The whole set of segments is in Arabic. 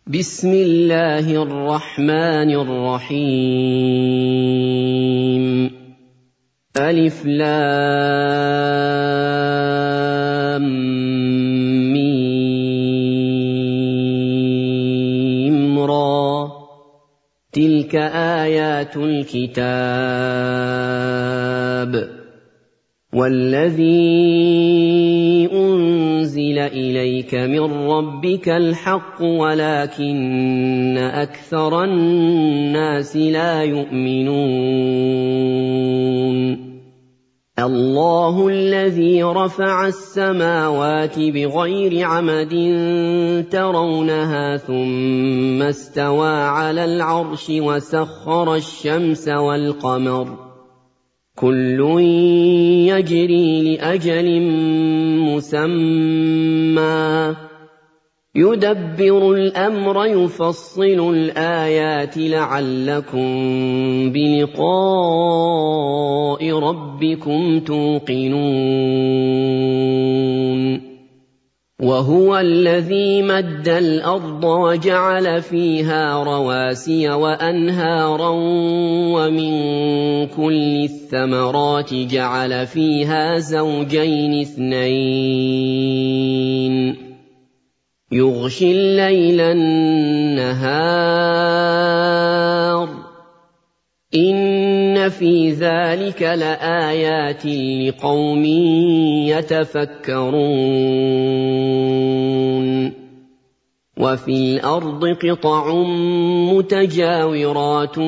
بسم الله الرحمن الرحيم ألف لام ميم را تلك آيات الكتاب والذي أنزل إليك من ربك الحق ولكن أكثر الناس لا يؤمنون الله الذي رفع السماوات بغير عمد ترونها ثم استوى على العرش وسخر الشمس والقمر كل يجري لأجل مسمى يدبر الأمر يفصل الآيات لعلكم بلقاء ربكم توقنون وهو الذي مد الأرض وجعل فيها رواسي وأنهارا ومن كل الثمرات جعل فيها زوجين اثنين يغشي الليل النهار إن في ذلك لآيات لقوم يتفكرون وفي الأرض قطع متجاورات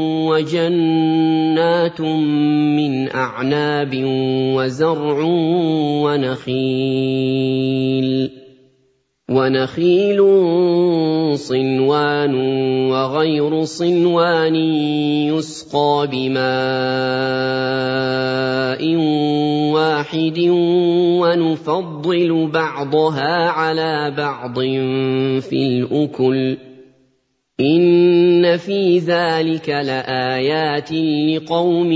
وجنات من أعناب وزرع ونخيل صنوان وغير صنوان يسقى بماء واحد ونفضل بعضها على بعض في الأكل إن في ذلك لآيات لقوم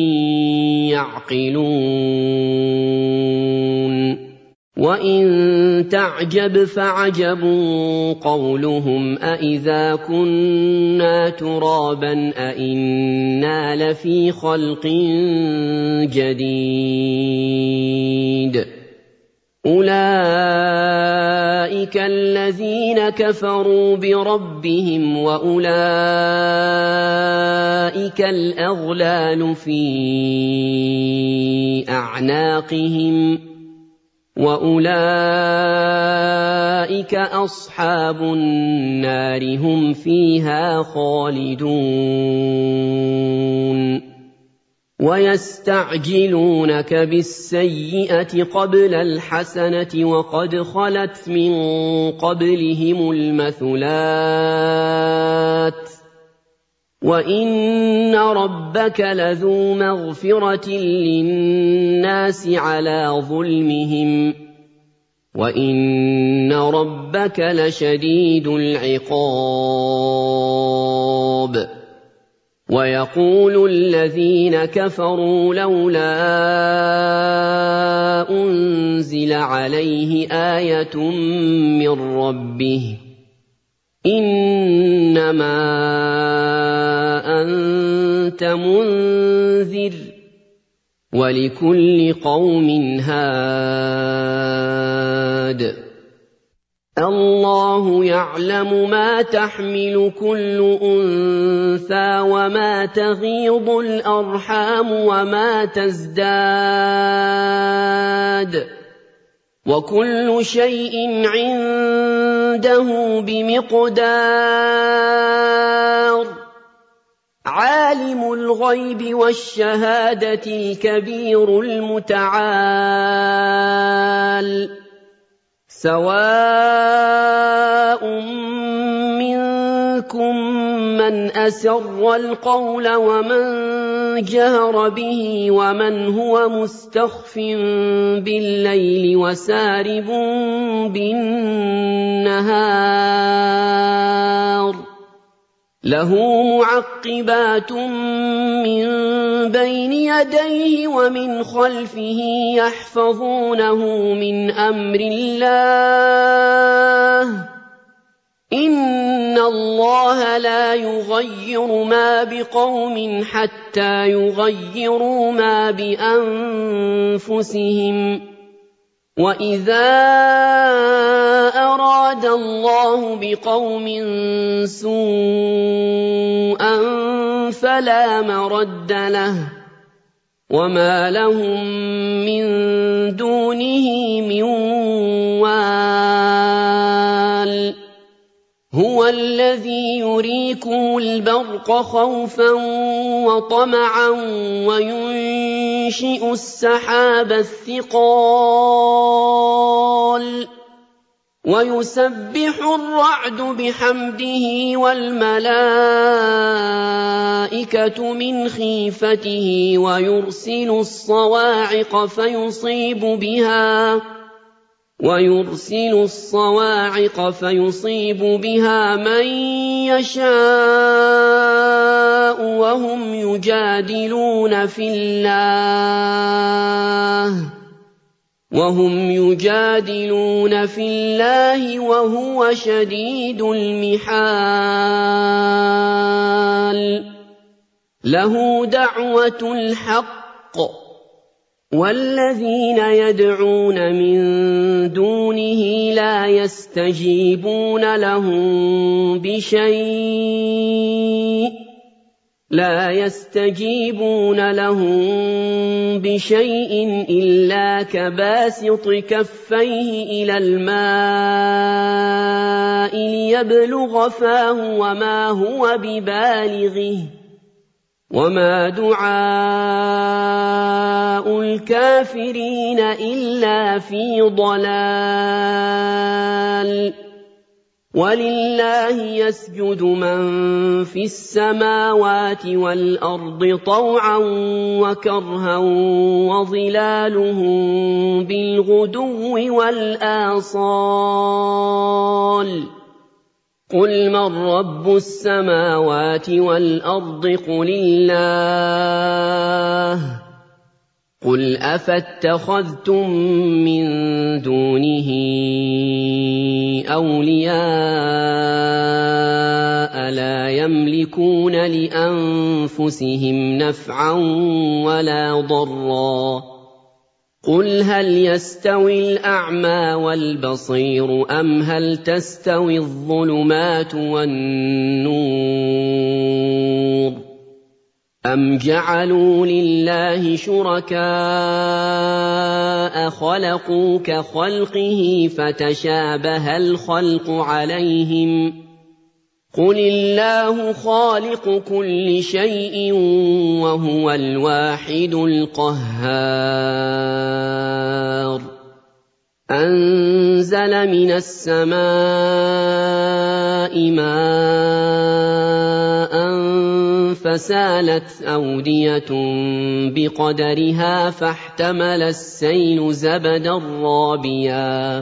يعقلون وَإِن تَعْجَبْ فَعَجَبٌ قَوْلُهُمْ أَإِذَا كُنَّا تُرَابًا أَإِنَّا لَفِي خَلْقٍ جَدِيدٍ أُولَئِكَ الَّذِينَ كَفَرُوا بِرَبِّهِمْ وَأُولَئِكَ الْأَغْلَالُ فِي أَعْنَاقِهِمْ وَأُولَئِكَ أَصْحَابُ النَّارِ هُمْ فِيهَا خَالِدُونَ وَيَسْتَعْجِلُونَكَ بِالسَّيِّئَةِ قَبْلَ الْحَسَنَةِ وَقَدْ خَلَتْ مِن قَبْلِهِمُ الْمَثُلَاتُ وَإِنَّ رَبَّكَ لَذُو مَغْفِرَةٍ لِّلنَّاسِ عَلَىٰ ظُلْمِهِمْ وَإِنَّ رَبَّكَ لَشَدِيدُ الْعِقَابِ وَيَقُولُ الَّذِينَ كَفَرُوا لَوْلَا أُنزِلَ عَلَيْهِ آيَةٌ مِّن رَّبِّهِ إِنَّمَا أَنتَ مُنذِرٌ وَلِكُلِّ قَوْمٍ هَادٍ اللَّهُ يَعْلَمُ مَا تَحْمِلُ كُلُّ أُنثَىٰ وَمَا تَغِيضُ الْأَرْحَامُ وَمَا تَزْدَادُ وَكُلُّ شَيْءٍ عِندَهُ بِمِقْدَارٍ عَالِمُ الْغَيْبِ وَالشَّهَادَةِ الْكَبِيرُ الْمُتَعَالِ سَوَاءٌ مِّنكُم مَّنْ أَسَرَّ الْقَوْلَ وَمَن جَهَرَ بِهِ وَمَنْ هُوَ مُسْتَخْفٍ بِاللَّيْلِ وَسَارِبٌ بِالنَّهَارِ لَهُ مُعَقِّبَاتٌ مِّن بَيْنِ يَدَيْهِ وَمِنْ خَلْفِهِ يَحْفَظُونَهُ مِنْ أَمْرِ اللَّهِ إِنَّ اللَّهَ لَا يُغَيِّرُ مَا بِقَوْمٍ حَتَّىٰ يُغَيِّرُوا مَا بِأَنفُسِهِمْ ۗ وَإِذَا أَرَادَ اللَّهُ بِقَوْمٍ سُوءًا فَلَا مَرَدَّ لَهُ ۚ وَمَا لَهُم مِّن دُونِهِ مِن وَالٍ ۚ هُوَ الَّذِي يُرِيكُمُ الْبَرْقَ خَوْفًا وَطَمَعًا وَيُنشِئُ السَّحَابَ الثِّقَالَ وَيُسَبِّحُ الرَّعْدُ بِحَمْدِهِ وَالْمَلَائِكَةُ مِنْ خِيفَتِهِ وَيُرْسِلُ الصَّوَاعِقَ فَيُصِيبُ بِهَا مَن يَشَاءُ وَهُمْ يُجَادِلُونَ فِي اللَّهِ وَهُوَ شَدِيدُ الْمِحَالِ لَهُ دَعْوَةُ الْحَقِّ ۖ وَالَّذِينَ يَدْعُونَ مِن دُونِهِ لَا يَسْتَجِيبُونَ لَهُم بِشَيْءٍ إِلَّا كَبَاسِطِ كَفَّيْهِ إِلَى الْمَاءِ لِيَبْلُغَ فَاهُ وَمَا هُوَ بِبَالِغِهِ ۚ وَمَا دُعَاءُ الْكَافِرِينَ إِلَّا فِي ضَلَالٍ وَلِلَّهِ يَسْجُدُ مَن فِي السَّمَاوَاتِ وَالْأَرْضِ طَوْعًا وَكَرْهًا وَظِلَالُهُم بِالْغُدُوِّ وَالْآصَالِ ۖ قُلْ مَن رَّبُّ السَّمَاوَاتِ وَالْأَرْضِ قُلِ اللَّهُ ۚ قُلْ أَفَاتَّخَذْتُم مِّن دُونِهِ أَوْلِيَاءَ لَا يَمْلِكُونَ لِأَنفُسِهِمْ نَفْعًا وَلَا ضَرًّا ۚ قُلْ هَلْ يَسْتَوِي الْأَعْمَىٰ وَالْبَصِيرُ أَمْ هَلْ تَسْتَوِي الظُّلُمَاتُ وَالنُّورُ أَمْ جَعَلُوا لِلَّهِ شُرَكَاءَ خَلَقُوا كَخَلْقِهِ فَتَشَابَهَ الْخَلْقُ عَلَيْهِمْ ۚ قُلِ اللَّهُ خَالِقُ كُلِّ شَيْءٍ وَهُوَ الْوَاحِدُ الْقَهَّارُ أَنزَلَ مِنَ السَّمَاءِ مَاءً فَسَالَتْ أَوْدِيَةٌ بِقَدَرِهَا فَاحْتَمَلَ السَّيْلُ زَبَدًا رَّابِيًا ۚ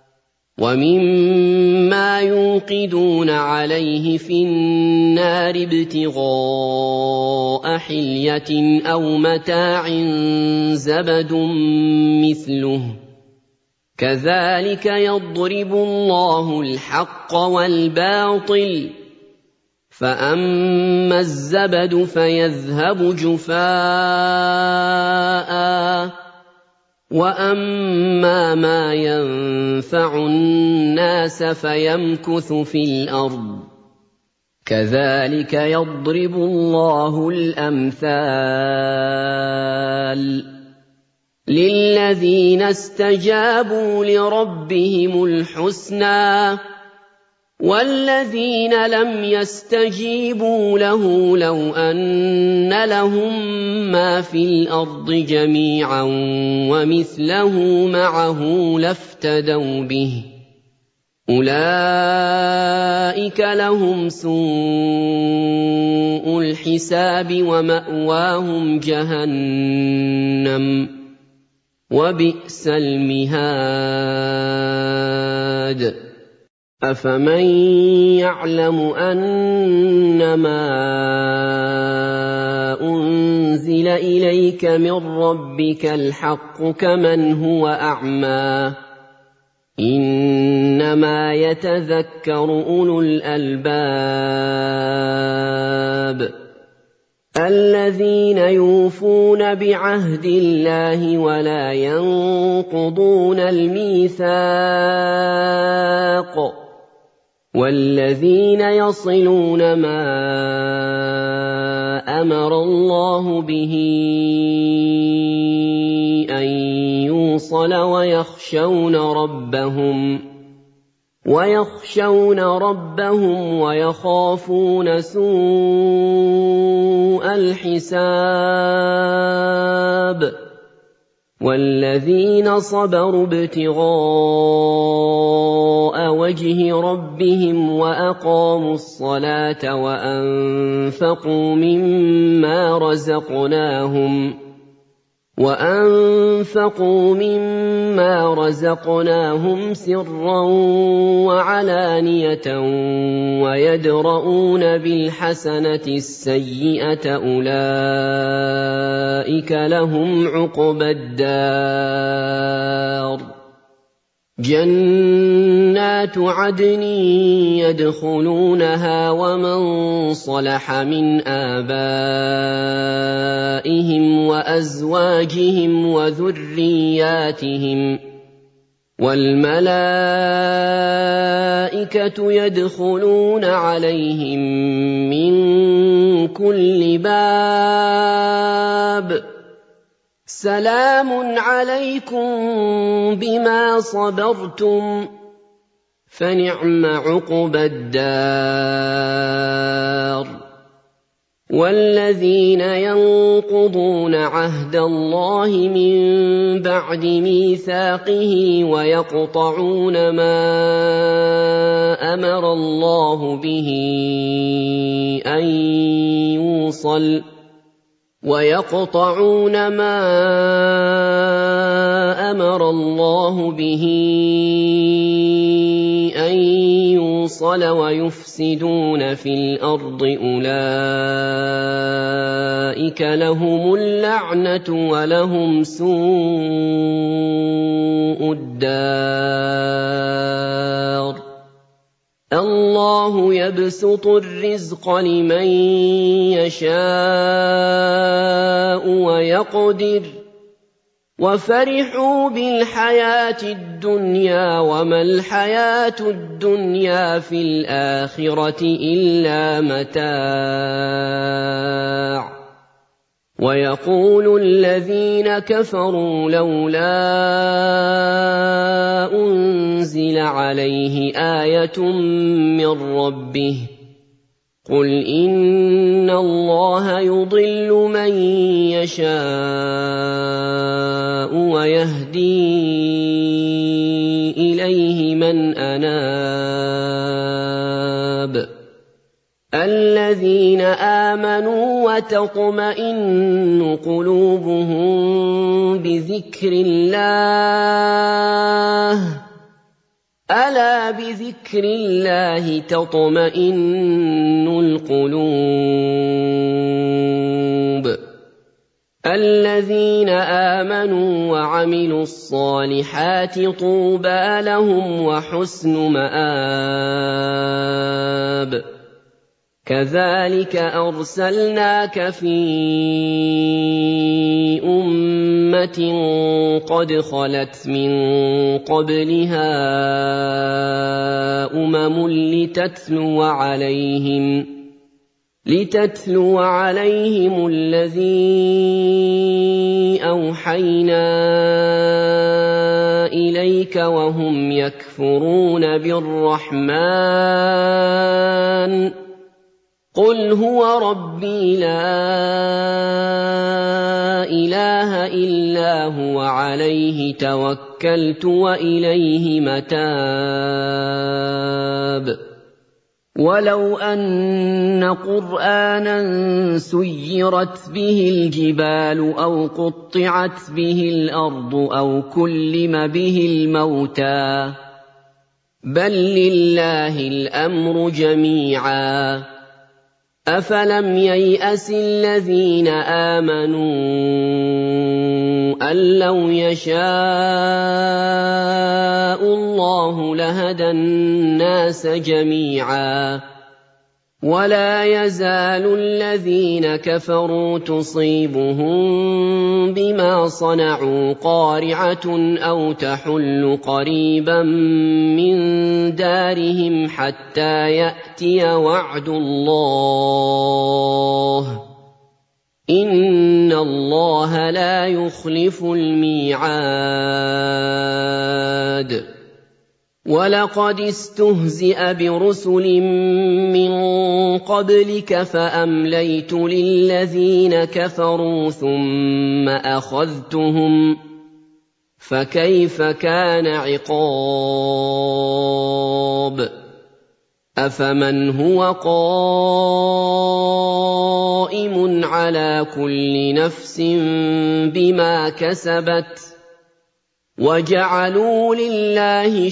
وَمِمَّا يُوقِدُونَ عَلَيْهِ فِي النَّارِ ابْتِغَاءَ حِلْيَةٍ أَوْ مَتَاعٍ زَبَدٌ مِّثْلُهُ ۚ كَذَٰلِكَ يَضْرِبُ اللَّهُ الْحَقَّ وَالْبَاطِلَ ۚ فَأَمَّا الزَّبَدُ فَيَذْهَبُ جُفَاءً ۖ وَأَمَّا مَا يَنفَعُ النَّاسَ فَيَمْكُثُ فِي الْأَرْضِ ۚ كَذَٰلِكَ يَضْرِبُ اللَّهُ الْأَمْثَالَ لِلَّذِينَ اسْتَجَابُوا لِرَبِّهِمُ الْحُسْنَىٰ ۚ وَالَّذِينَ لَمْ يَسْتَجِيبُوا لَهُ لَوْ أَنَّ لَهُم مَّا فِي الْأَرْضِ جَمِيعًا وَمِثْلَهُ مَعَهُ لَافْتَدَوْا بِهِ ۚ أُولَٰئِكَ لَهُمْ سُوءُ الْحِسَابِ وَمَأْوَاهُمْ جَهَنَّمُ ۖ وَبِئْسَ الْمِهَادُ أَفَمَن يَعْلَمُ أَنَّمَا أُنزِلَ إِلَيْكَ مِن رَّبِّكَ الْحَقُّ كَمَنْ هُوَ أَعْمَىٰ إِنَّمَا يَتَذَكَّرُ أُولُو الْأَلْبَابِ الَّذِينَ يُوفُونَ بِعَهْدِ اللَّهِ وَلَا يَنقُضُونَ الْمِيثَاقَ وَالَّذِينَ يَصِلُونَ مَا أَمَرَ اللَّهُ بِهِ أَن يُوصَلَ وَيَخْشَوْنَ رَبَّهُمْ وَيَخَافُونَ سُوءَ الْحِسَابِ وَالَّذِينَ صَبَرُوا ابْتِغَاءَ وَجْهِ رَبِّهِمْ وَأَقَامُوا الصَّلَاةَ وَأَنفَقُوا مِمَّا رَزَقْنَاهُمْ سِرًّا وَعَلَانِيَةً وَيَدْرَءُونَ بِالْحَسَنَةِ السَّيِّئَةَ أُولَٰئِكَ لَهُمْ عُقْبَى الدَّارِ جَنَّاتُ عَدْنٍ يَدْخُلُونَهَا وَمَن صَلَحَ مِنْ آبَائِهِمْ وَأَزْوَاجِهِمْ وَذُرِّيَّاتِهِمْ وَالْمَلَائِكَةُ يَدْخُلُونَ عَلَيْهِم مِّن كُلِّ بَابٍ سَلَامٌ عَلَيْكُم بِمَا صَبَرْتُمْ فَنِعْمَ عُقْبَى الدَّارِ وَالَّذِينَ يَنقُضُونَ عَهْدَ اللَّهِ مِن بَعْدِ مِيثَاقِهِ وَيَقْطَعُونَ مَا أَمَرَ اللَّهُ بِهِ أَن يُوصَلَ وَيُفْسِدُونَ فِي الْأَرْضِ أُولَٰئِكَ لَهُمُ اللَّعْنَةُ وَلَهُمْ سُوءُ الدَّارِ اللَّهُ يَبْسُطُ الرِّزْقَ لِمَن يَشَاءُ وَيَقْدِرُ وَفَرِحُوا بِالْحَيَاةِ الدُّنْيَا وَمَا الْحَيَاةُ الدُّنْيَا فِي الْآخِرَةِ إِلَّا مَتَاعٌ وَيَقُولُ الَّذِينَ كَفَرُوا لَوْلَا أُنزِلَ عَلَيْهِ آيَةٌ مِّن رَّبِّهِ قُلْ إِنَّ اللَّهَ يُضِلُّ مَن يَشَاءُ وَيَهْدِي إِلَيْهِ مَنْ أَنَابَ الَّذِينَ آمَنُوا وَتَطْمَئِنُّ قُلُوبُهُم بِذِكْرِ اللَّهِ أَلَا بِذِكْرِ اللَّهِ تَطْمَئِنُّ الْقُلُوبُ الَّذِينَ آمَنُوا وَعَمِلُوا الصَّالِحَاتِ طُوبَىٰ لَهُمْ وَحُسْنُ مَآبٍ كَذَٰلِكَ أَرْسَلْنَاكَ فِي أُمَّةٍ قَدْ خَلَتْ مِن قَبْلِهَا أُمَمٌ لِّتَتْلُوَ عَلَيْهِمُ الَّذِي أَوْحَيْنَا إِلَيْكَ وَهُمْ يَكْفُرُونَ بِالرَّحْمَٰنِ قُلْ هُوَ رَبِّي لَا إِلَٰهَ إِلَّا هُوَ عَلَيْهِ تَوَكَّلْتُ وَإِلَيْهِ مَتَابِ وَلَوْ أَنَّ قُرْآنًا سُيِّرَتْ بِهِ الْجِبَالُ أَوْ قُطِّعَتْ بِهِ الْأَرْضُ أَوْ كُلِّمَ بِهِ الْمَوْتَىٰ بَل لِّلَّهِ الْأَمْرُ جَمِيعًا أَفَلَمْ يَيْأَسِ الَّذِينَ آمَنُوا أَن لَّوْ يَشَاءُ اللَّهُ لَهَدَى النَّاسَ جَمِيعًا ۗ وَلَا يَزَالُ الَّذِينَ كَفَرُوا تُصِيبُهُم بِمَا صَنَعُوا قَارِعَةٌ أَوْ تَحُلُّ قَرِيبًا مِّن دَارِهِمْ حَتَّىٰ يَأْتِيَ وَعْدُ اللَّهِ ۚ إِنَّ اللَّهَ لَا يُخْلِفُ الْمِيعَادَ. وَلَقَدِ اسْتُهْزِئَ بِرُسُلٍ مِّن قَبْلِكَ فَأَمْلَيْتُ لِلَّذِينَ كَفَرُوا ثُمَّ أَخَذْتُهُمْ ۖ فَكَيْفَ كَانَ عِقَابِ. أَفَمَنْ هُوَ قَائِمٌ عَلَىٰ كُلِّ نَفْسٍ بِمَا كَسَبَتْ وَجَعَلُوا لِلَّهِ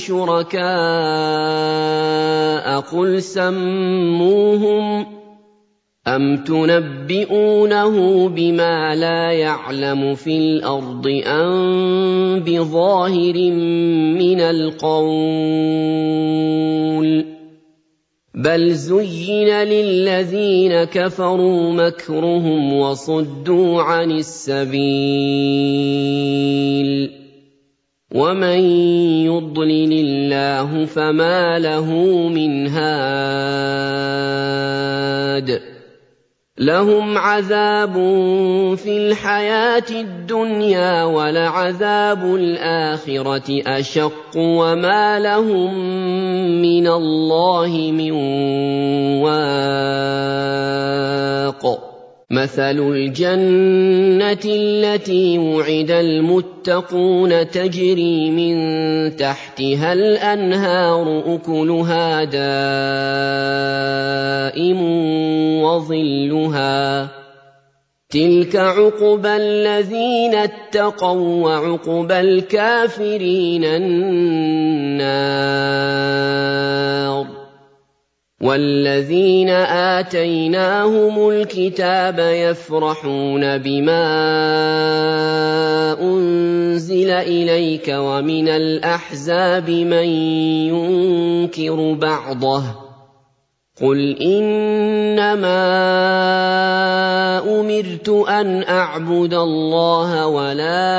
شُرَكَاءَ قُلْ سَمُّوهُمْ ۚ أَمْ تُنَبِّئُونَهُ بِمَا لَا يَعْلَمُ فِي الْأَرْضِ أَم بِظَاهِرٍ مِّنَ الْقَوْلِ ۗ بَلْ زُيِّنَ لِلَّذِينَ كَفَرُوا مَكْرُهُمْ وَصُدُّوا عَنِ السَّبِيلِ ۗ وَمَن يُضْلِلِ اللَّهُ فَمَا لَهُ مِنْ هَادٍ. لَّهُمْ عَذَابٌ فِي الْحَيَاةِ الدُّنْيَا وَلَعَذَابُ الْآخِرَةِ أَشَقُّ وَمَا لَهُم مِّنَ اللَّهِ مِن وَاقٍ. مَثَلُ الْجَنَّةِ الَّتِي وُعِدَ الْمُتَّقُونَ تَجْرِي مِن تَحْتِهَا الْأَنْهَارُ أُكُلُهَا دَائِمٌ وَظِلُّهَا ۚ تِلْكَ عُقْبَى الَّذِينَ اتَّقَوا ۖ وَّعُقْبَى الْكَافِرِينَ النَّارُ. وَالَّذِينَ آتَيْنَاهُمُ الْكِتَابَ يَفْرَحُونَ بِمَا أُنزِلَ إِلَيْكَ ۖ وَمِنَ الْأَحْزَابِ مَن يُنكِرُ بَعْضَهُ ۚ قُلْ إِنَّمَا أُمِرْتُ أَنْ أَعْبُدَ اللَّهَ وَلَا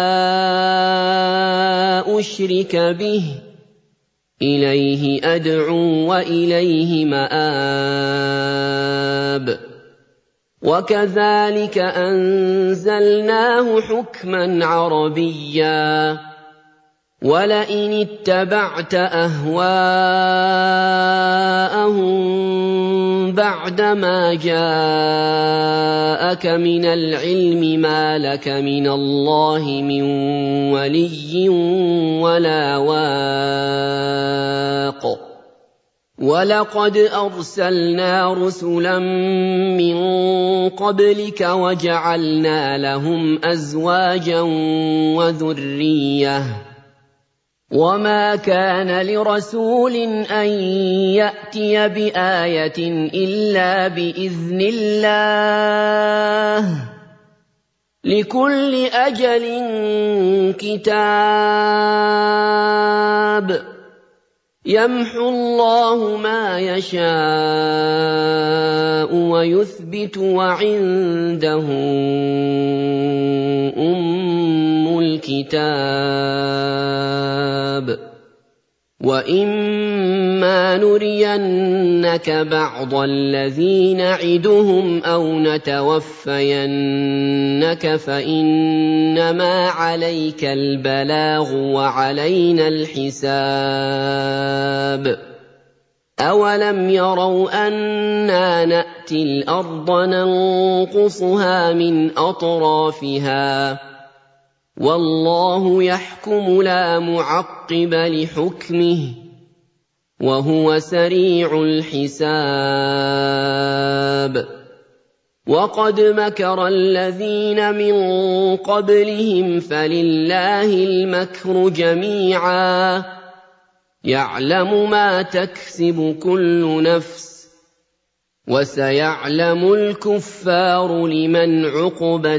أُشْرِكَ بِهِ ۚ إِلَيْهِ أَدْعُو وَإِلَيْهِ مَآبِ. وَكَذَٰلِكَ أَنزَلْنَاهُ حُكْمًا عَرَبِيًّا ۚ وَلَئِنِ اتَّبَعْتَ أَهْوَاءَهُم بَعْدَمَا جَاءَكَ مِنَ الْعِلْمِ مَا لَكَ مِنَ اللَّهِ مِن وَلِيٍّ وَلَا وَاقٍ. وَلَقَدْ أَرْسَلْنَا رُسُلًا مِّن قَبْلِكَ وَجَعَلْنَا لَهُمْ أَزْوَاجًا وَذُرِّيَّةً ۚ وَمَا كَانَ لِرَسُولٍ أَن يَأْتِيَ بِآيَةٍ إِلَّا بِإِذْنِ اللَّهِ ۗ لِكُلِّ أَجَلٍ كِتَابٌ. يَمْحُو اللَّهُ مَا يَشَاءُ وَيُثْبِتُ ۖ وَعِندَهُ أُمُّ الْكِتَابِ. وَإِمَّا نُرِيَنَّكَ بَعْضَ الَّذِي نَعِدُهُمْ أَوْ نَتَوَفَّيَنَّكَ فَإِنَّمَا عَلَيْكَ الْبَلَاغُ وَعَلَيْنَا الْحِسَابُ. أَوَلَمْ يَرَوْا أَنَّا نَأْتِي الْأَرْضَ نَنقُصُهَا مِنْ أَطْرَافِهَا ۚ وَاللَّهُ يَحْكُمُ لَا مُعَقِّبَ لِحُكْمِهِ ۚ وَهُوَ سَرِيعُ الْحِسَابِ. وَقَدْ مَكَرَ الَّذِينَ مِن قَبْلِهِمْ فَلِلَّهِ الْمَكْرُ جَمِيعًا ۖ يَعْلَمُ مَا تَكْسِبُ كُلُّ نَفْسٍ ۗ وَسَيَعْلَمُ الْكُفَّارُ لِمَنْ عُقْبَى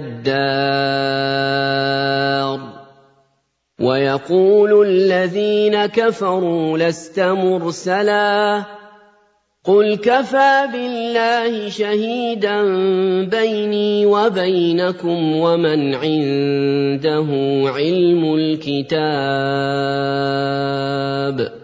الدَّارِ وَيَقُولُ الَّذِينَ كَفَرُوا لَسْتَ مُرْسَلًا ۚ قُلْ كَفَىٰ بِاللَّهِ شَهِيدًا بَيْنِي وَبَيْنَكُمْ وَمَنْ عِندَهُ عِلْمُ الْكِتَابِ